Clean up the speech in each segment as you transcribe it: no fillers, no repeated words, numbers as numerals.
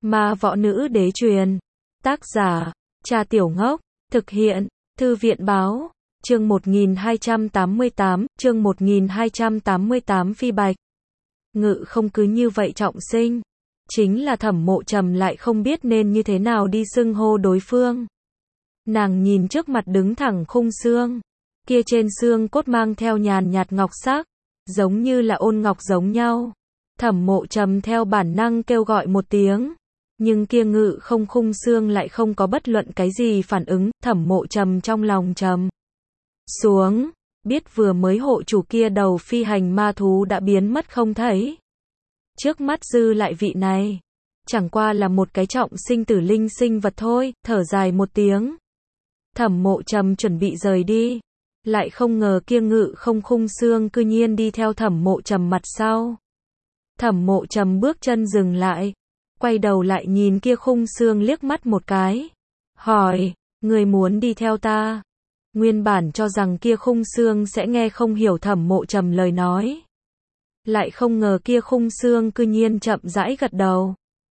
Ma võ nữ đế truyền. Tác giả, Cha Tiểu Ngốc. Thực hiện, Thư viện báo. Chương 1288, Phi Bạch. Ngự không cứ như vậy trọng sinh. Chính là Thẩm Mộ Trầm lại không biết nên như thế nào đi xưng hô đối phương. Nàng nhìn trước mặt đứng thẳng khung xương. Kia trên xương cốt mang theo nhàn nhạt ngọc sắc, giống như là ôn ngọc giống nhau. Thẩm Mộ Trầm theo bản năng kêu gọi một tiếng. Nhưng kia ngự không khung xương lại không có bất luận cái gì phản ứng. Thẩm Mộ Trầm trong lòng trầm xuống, biết vừa mới hộ chủ kia đầu phi hành ma thú đã biến mất không thấy. Trước mắt dư lại vị này, chẳng qua là một cái trọng sinh tử linh sinh vật thôi. Thở dài một tiếng, Thẩm Mộ Trầm chuẩn bị rời đi, lại không ngờ kia ngự không khung xương cư nhiên đi theo Thẩm Mộ Trầm mặt sau. Thẩm Mộ Trầm bước chân dừng lại, quay đầu lại nhìn kia khung xương liếc mắt một cái, hỏi, người muốn đi theo ta? Nguyên bản cho rằng kia khung xương sẽ nghe không hiểu Thẩm Mộ Trầm lời nói, lại không ngờ kia khung xương cư nhiên chậm rãi gật đầu.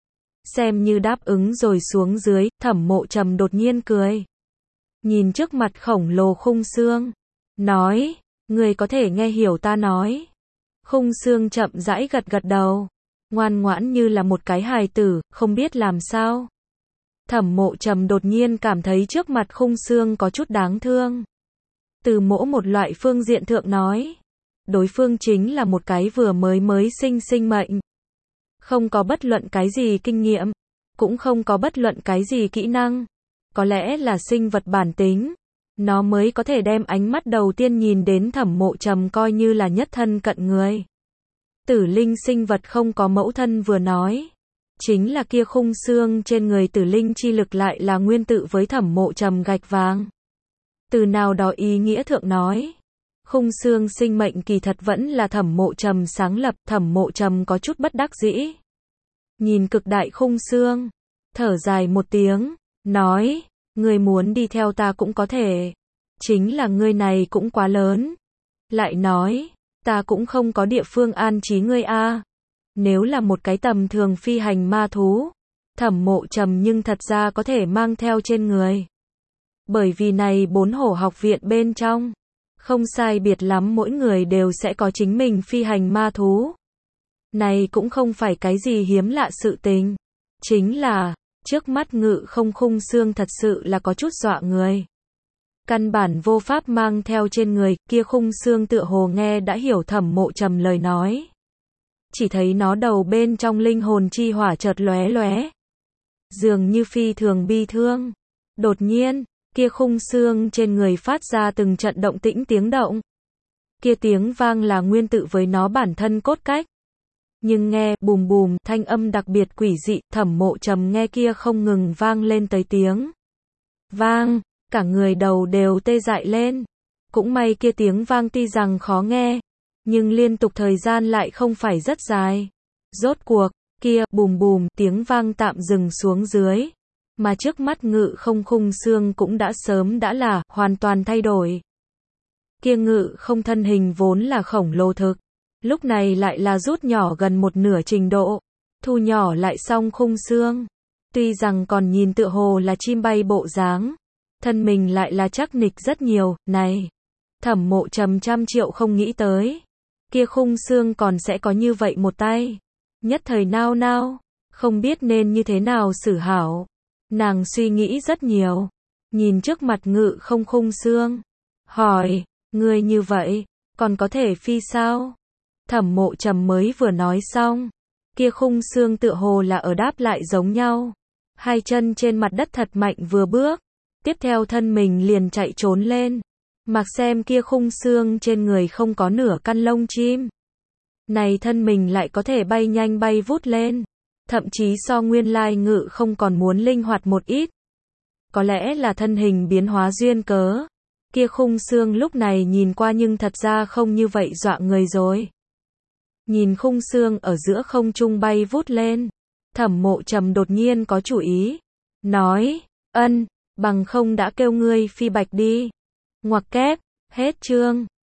Xem như đáp ứng rồi xuống dưới. Thẩm Mộ Trầm đột nhiên cười, nhìn trước mặt khổng lồ khung xương, nói, người có thể nghe hiểu ta nói? Khung xương chậm rãi gật gật đầu, ngoan ngoãn như là một cái hài tử, không biết làm sao. Thẩm Mộ Trầm đột nhiên cảm thấy trước mặt khung xương có chút đáng thương. Từ một loại phương diện thượng nói, đối phương chính là một cái vừa mới sinh mệnh. Không có bất luận cái gì kinh nghiệm, cũng không có bất luận cái gì kỹ năng. Có lẽ là sinh vật bản tính, nó mới có thể đem ánh mắt đầu tiên nhìn đến Thẩm Mộ Trầm coi như là nhất thân cận người. Tử linh sinh vật không có mẫu thân vừa nói, chính là kia khung xương trên người tử linh chi lực lại là nguyên tự với Thẩm Mộ Trầm gạch vàng. Từ nào đó ý nghĩa thượng nói, khung xương sinh mệnh kỳ thật vẫn là Thẩm Mộ Trầm sáng lập. Thẩm Mộ Trầm có chút bất đắc dĩ, nhìn cực đại khung xương, thở dài một tiếng, nói, ngươi muốn đi theo ta cũng có thể, chính là ngươi này cũng quá lớn. Lại nói, ta cũng không có địa phương an trí ngươi a. Nếu là một cái tầm thường phi hành ma thú, Thẩm Mộ Trầm nhưng thật ra có thể mang theo trên người. Bởi vì này 4 hổ học viện bên trong, không sai biệt lắm mỗi người đều sẽ có chính mình phi hành ma thú. Này cũng không phải cái gì hiếm lạ sự tình. Chính là, trước mắt ngự không khung xương thật sự là có chút dọa người. Căn bản vô pháp mang theo trên người. Kia khung xương tựa hồ nghe đã hiểu Thẩm Mộ Trầm lời nói. Chỉ thấy nó đầu bên trong linh hồn chi hỏa chợt lóe lóe, dường như phi thường bi thương. Đột nhiên, kia khung xương trên người phát ra từng trận động tĩnh tiếng động. Kia tiếng vang là nguyên tự với nó bản thân cốt cách. Nhưng nghe bùm bùm thanh âm đặc biệt quỷ dị. Thẩm Mộ Trầm nghe kia không ngừng vang lên tới tiếng vang, cả người đầu đều tê dại lên. Cũng may kia tiếng vang tuy rằng khó nghe, nhưng liên tục thời gian lại không phải rất dài. Rốt cuộc, kia bùm bùm tiếng vang tạm dừng xuống dưới, mà trước mắt ngự không khung xương cũng đã sớm đã là hoàn toàn thay đổi. Kia ngự không thân hình vốn là khổng lồ thực, lúc này lại là rút nhỏ gần một nửa trình độ, thu nhỏ lại xong khung xương. Tuy rằng còn nhìn tựa hồ là chim bay bộ dáng, thân mình lại là chắc nịch rất nhiều. Này, Thẩm Mộ Trầm trăm triệu không nghĩ tới, kia khung xương còn sẽ có như vậy một tay. Nhất thời nao nao, không biết nên như thế nào xử hảo. Nàng suy nghĩ rất nhiều, nhìn trước mặt ngự không khung xương, hỏi, ngươi như vậy, còn có thể phi sao? Thẩm Mộ Trầm mới vừa nói xong, kia khung xương tựa hồ là ở đáp lại giống nhau. Hai chân trên mặt đất thật mạnh vừa bước, tiếp theo thân mình liền chạy trốn lên. Mặc xem kia khung xương trên người không có nửa căn lông chim. Này thân mình lại có thể bay nhanh bay vút lên. Thậm chí so nguyên lai ngự không còn muốn linh hoạt một ít. Có lẽ là thân hình biến hóa duyên cớ. Kia khung xương lúc này nhìn qua nhưng thật ra không như vậy dọa người rồi. Nhìn khung xương ở giữa không trung bay vút lên, Thẩm Mộ Trầm đột nhiên có chủ ý. Nói, bằng không đã kêu ngươi Phi Bạch đi. Ngoặc kép, hết chương.